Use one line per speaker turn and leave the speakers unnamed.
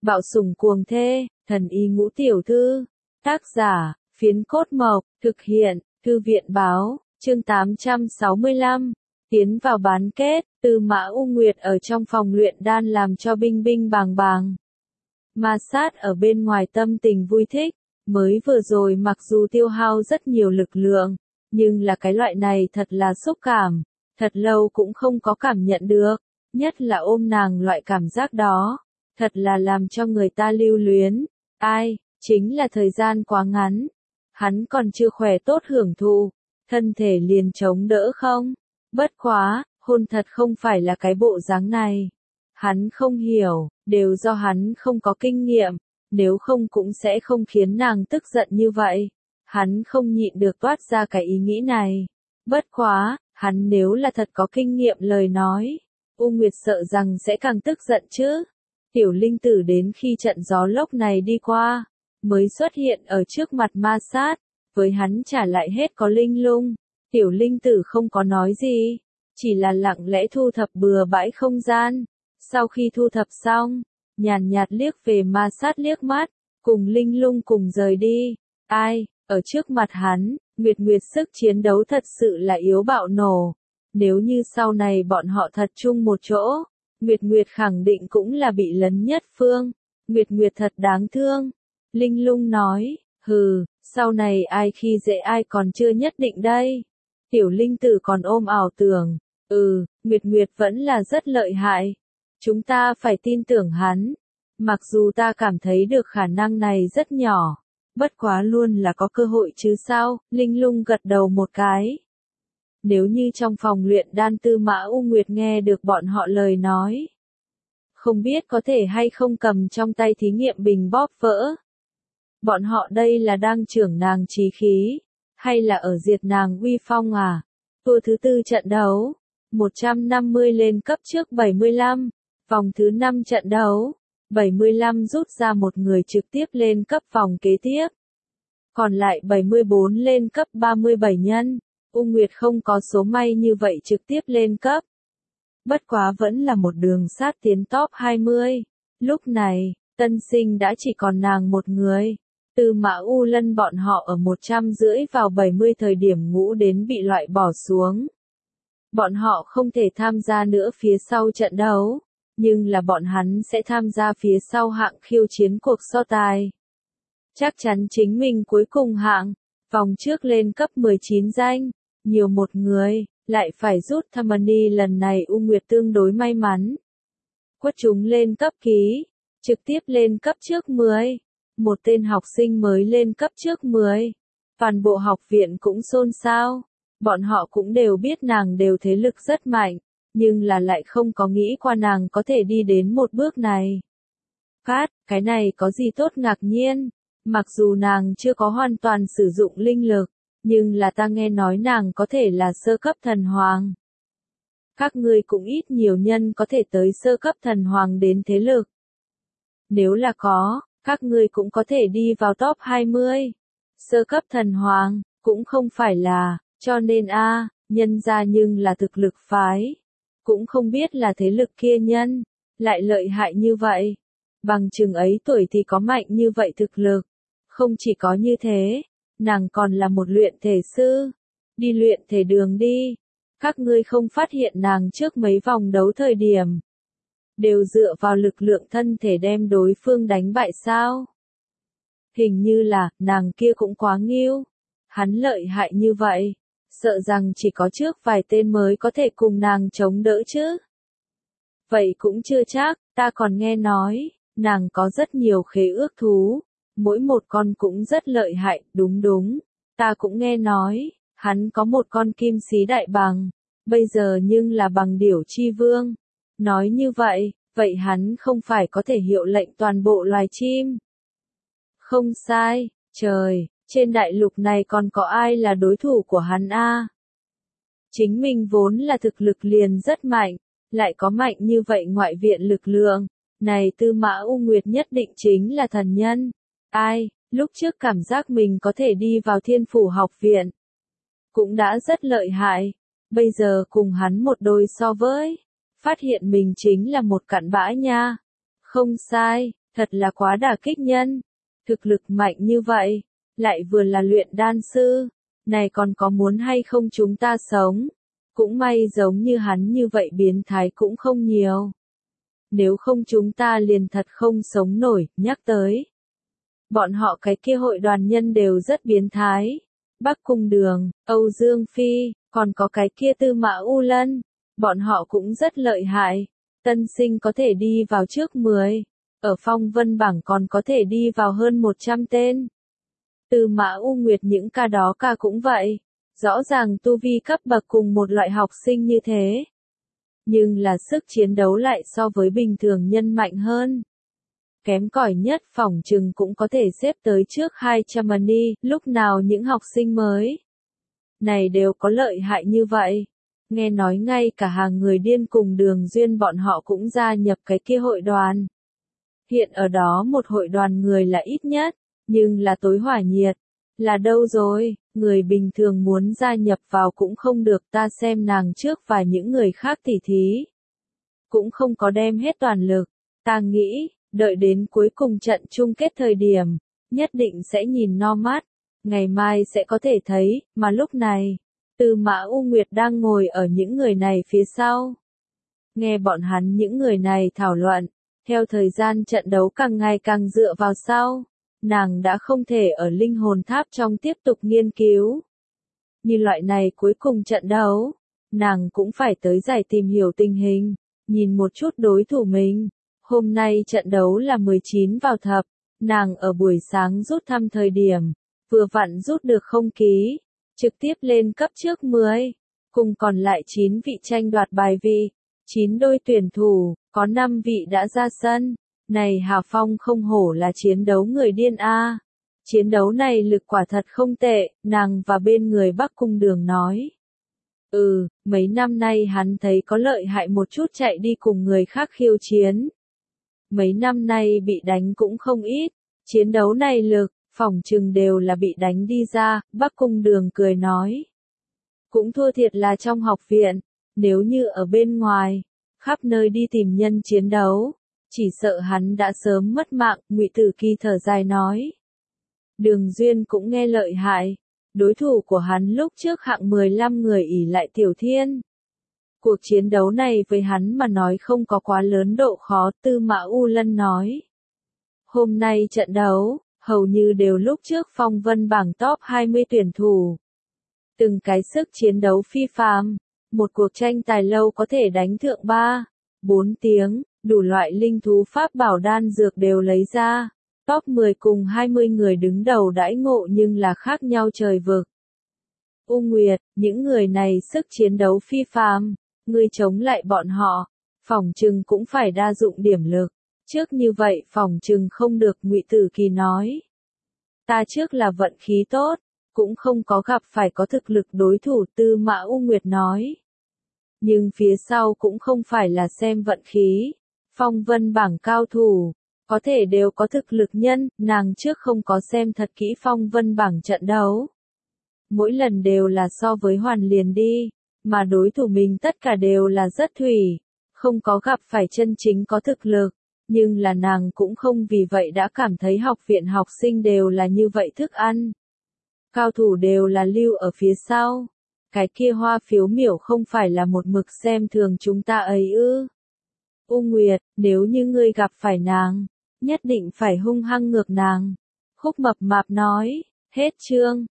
Bạo sủng cuồng thê, thần y ngũ tiểu thư. Tác giả, Phiến Cốt Mộc, thực hiện, Thư viện báo, chương 865. Tiến vào bán kết, Tư Mã U Nguyệt ở trong phòng luyện đan làm cho binh binh bàng bàng. Ma Sát ở bên ngoài tâm tình vui thích, mới vừa rồi mặc dù tiêu hao rất nhiều lực lượng, nhưng là cái loại này thật là xúc cảm, thật lâu cũng không có cảm nhận được, nhất là ôm nàng loại cảm giác đó, thật là làm cho người ta lưu luyến. Ai, chính là thời gian quá ngắn, hắn còn chưa khỏe tốt hưởng thụ, thân thể liền chống đỡ không? Bất quá, hôn thật không phải là cái bộ dáng này. Hắn không hiểu, đều do hắn không có kinh nghiệm, nếu không cũng sẽ không khiến nàng tức giận như vậy. Hắn không nhịn được toát ra cái ý nghĩ này. Bất quá, hắn nếu là thật có kinh nghiệm lời nói, U Nguyệt sợ rằng sẽ càng tức giận chứ. Tiểu linh tử đến khi trận gió lốc này đi qua, mới xuất hiện ở trước mặt Ma Sát, với hắn trả lại hết có linh lung. Tiểu linh tử không có nói gì, chỉ là lặng lẽ thu thập bừa bãi không gian. Sau khi thu thập xong, nhàn nhạt liếc về Ma Sát liếc mắt, cùng linh lung cùng rời đi. Ai, ở trước mặt hắn, Nguyệt Nguyệt sức chiến đấu thật sự là yếu bạo nổ. Nếu như sau này bọn họ thật chung một chỗ, Nguyệt Nguyệt khẳng định cũng là bị lấn nhất phương. Nguyệt Nguyệt thật đáng thương. Linh lung nói, hừ, sau này ai khi dễ ai còn chưa nhất định đây. Tiểu linh tử còn ôm ảo tưởng, Nguyệt Nguyệt vẫn là rất lợi hại. Chúng ta phải tin tưởng hắn. Mặc dù ta cảm thấy được khả năng này rất nhỏ, bất quá luôn là có cơ hội chứ sao, Linh lung gật đầu một cái. Nếu như trong phòng luyện đan Tư Mã U Nguyệt nghe được bọn họ lời nói, không biết có thể hay không cầm trong tay thí nghiệm bình bóp vỡ. Bọn họ đây là đang trưởng nàng chí khí, hay là ở diệt nàng uy phong à? Tour thứ tư trận đấu, 150 lên cấp trước 75, vòng thứ 5 trận đấu, 75 rút ra một người trực tiếp lên cấp vòng kế tiếp. Còn lại 74 lên cấp 37 nhân, U Nguyệt không có số may như vậy trực tiếp lên cấp. Bất quá vẫn là một đường sát tiến top 20. Lúc này, tân sinh đã chỉ còn nàng một người. Tư Mã U Lân bọn họ ở 150 vào 70 thời điểm ngũ đến bị loại bỏ xuống. Bọn họ không thể tham gia nữa phía sau trận đấu, nhưng là bọn hắn sẽ tham gia phía sau hạng khiêu chiến cuộc so tài. Chắc chắn chính mình cuối cùng hạng, vòng trước lên cấp 19 danh, nhiều một người, lại phải rút Thamani lần này U Nguyệt tương đối may mắn. Quất chúng lên cấp ký, trực tiếp lên cấp trước 10. Một tên học sinh mới lên cấp trước 10. Toàn bộ học viện cũng xôn xao. Bọn họ cũng đều biết nàng đều thế lực rất mạnh, nhưng là lại không có nghĩ qua nàng có thể đi đến một bước này. Cái này có gì tốt ngạc nhiên, mặc dù nàng chưa có hoàn toàn sử dụng linh lực, nhưng là ta nghe nói nàng có thể là sơ cấp thần hoàng. Các ngươi cũng ít nhiều nhân có thể tới sơ cấp thần hoàng đến thế lực. Nếu là có, các ngươi cũng có thể đi vào top 20. Sơ cấp thần hoàng, cũng không phải là, cho nên nhân ra nhưng là thực lực phái. Cũng không biết là thế lực kia nhân, lại lợi hại như vậy. Bằng chừng ấy tuổi thì có mạnh như vậy thực lực. Không chỉ có như thế, nàng còn là một luyện thể sư. Đi luyện thể đường đi. Các ngươi không phát hiện nàng trước mấy vòng đấu thời điểm. Đều dựa vào lực lượng thân thể đem đối phương đánh bại sao? Hình như là, nàng kia cũng quá nghiêu. Hắn lợi hại như vậy, sợ rằng chỉ có trước vài tên mới có thể cùng nàng chống đỡ chứ. Vậy cũng chưa chắc, ta còn nghe nói, nàng có rất nhiều khế ước thú, mỗi một con cũng rất lợi hại, đúng, ta cũng nghe nói, hắn có một con kim xí đại bàng, bây giờ nhưng là bằng điểu chi vương. Nói như vậy hắn không phải có thể hiệu lệnh toàn bộ loài chim. Không sai, trời, trên đại lục này còn có ai là đối thủ của hắn a? Chính mình vốn là thực lực liền rất mạnh, lại có mạnh như vậy ngoại viện lực lượng, này Tư Mã U Nguyệt nhất định chính là thần nhân. Ai, lúc trước cảm giác mình có thể đi vào Thiên Phủ học viện, cũng đã rất lợi hại, bây giờ cùng hắn một đôi so với, phát hiện mình chính là một cặn bã nha. Không sai, Thật là quá đả kích nhân. Thực lực mạnh như vậy, lại vừa là luyện đan sư, này còn có muốn hay không chúng ta sống. Cũng may giống như hắn như vậy biến thái cũng không nhiều. Nếu không chúng ta liền thật không sống nổi, nhắc tới. Bọn họ cái kia hội đoàn nhân đều rất biến thái. Bắc Cung Đường, Âu Dương Phi, còn có cái kia Tư Mã U Lân. Bọn họ cũng rất lợi hại. Tân sinh có thể đi vào trước 10. Ở phong vân bảng còn có thể đi vào hơn 100 tên. Tư Mã U Nguyệt những ca đó ca cũng vậy. Rõ ràng tu vi cấp bậc cùng một loại học sinh như thế. Nhưng là sức chiến đấu lại so với bình thường nhân mạnh hơn. Kém cỏi nhất phỏng chừng cũng có thể xếp tới trước 200 money, lúc nào những học sinh mới này đều có lợi hại như vậy. Nghe nói ngay cả hàng người điên cùng Đường Duyên bọn họ cũng gia nhập cái kia hội đoàn. Hiện ở đó một hội đoàn người là ít nhất, nhưng là tối hỏa nhiệt. Là đâu rồi, người bình thường muốn gia nhập vào cũng không được, ta xem nàng trước và những người khác tỉ thí. Cũng không có đem hết toàn lực, ta nghĩ, đợi đến cuối cùng trận chung kết thời điểm, nhất định sẽ nhìn no mắt, ngày mai sẽ có thể thấy, mà lúc này, Tư Mã U Nguyệt đang ngồi ở những người này phía sau. Nghe bọn hắn những người này thảo luận, theo thời gian trận đấu càng ngày càng dựa vào sau. Nàng đã không thể ở linh hồn tháp trong tiếp tục nghiên cứu. Như loại này cuối cùng trận đấu, nàng cũng phải tới giải tìm hiểu tình hình, nhìn một chút đối thủ mình. Hôm nay trận đấu là 19 vào thập, nàng ở buổi sáng rút thăm thời điểm, vừa vặn rút được không ký, trực tiếp lên cấp trước 10, cùng còn lại 9 vị tranh đoạt bài vị, 9 đôi tuyển thủ, có 5 vị đã ra sân. Này Hà Phong không hổ là chiến đấu người điên a. Chiến đấu này lực quả thật không tệ, nàng và bên người Bắc Cung Đường nói. Mấy năm nay hắn thấy có lợi hại một chút chạy đi cùng người khác khiêu chiến. Mấy năm nay bị đánh cũng không ít, chiến đấu này lực, phỏng chừng đều là bị đánh đi ra, Bắc Cung Đường cười nói. Cũng thua thiệt là trong học viện, nếu như ở bên ngoài, khắp nơi đi tìm nhân chiến đấu. Chỉ sợ hắn đã sớm mất mạng, Ngụy Tử Kỳ thở dài nói. Đường Duyên cũng nghe lợi hại. Đối thủ của hắn lúc trước hạng 15 người ỷ lại Tiểu Thiên. Cuộc chiến đấu này với hắn mà nói không có quá lớn độ khó, Tư Mã U Lân nói. Hôm nay trận đấu, hầu như đều lúc trước phong vân bảng top 20 tuyển thủ. Từng cái sức chiến đấu phi phàm, một cuộc tranh tài lâu có thể đánh thượng 3, 4 tiếng. Đủ loại linh thú pháp bảo đan dược đều lấy ra. Top 10 cùng 20 người đứng đầu đãi ngộ nhưng là khác nhau trời vực. U Nguyệt, những người này sức chiến đấu phi phàm, ngươi chống lại bọn họ, phỏng chừng cũng phải đa dụng điểm lực. Trước như vậy phỏng chừng không được, Ngụy Tử Kỳ nói. Ta trước là vận khí tốt, cũng không có gặp phải có thực lực đối thủ, Tư Mã U Nguyệt nói. Nhưng phía sau cũng không phải là xem vận khí. Phong vân bảng cao thủ, có thể đều có thực lực nhân, nàng trước không có xem thật kỹ phong vân bảng trận đấu. Mỗi lần đều là so với hoàn liền đi, mà đối thủ mình tất cả đều là rất thủy, không có gặp phải chân chính có thực lực, nhưng là nàng cũng không vì vậy đã cảm thấy học viện học sinh đều là như vậy thức ăn. Cao thủ đều là lưu ở phía sau, cái kia Hoa Phiếu Miểu không phải là một mực xem thường chúng ta ấy ư. U Nguyệt, nếu như ngươi gặp phải nàng, nhất định phải hung hăng ngược nàng. Khúc Mập Mạp nói, hết chương.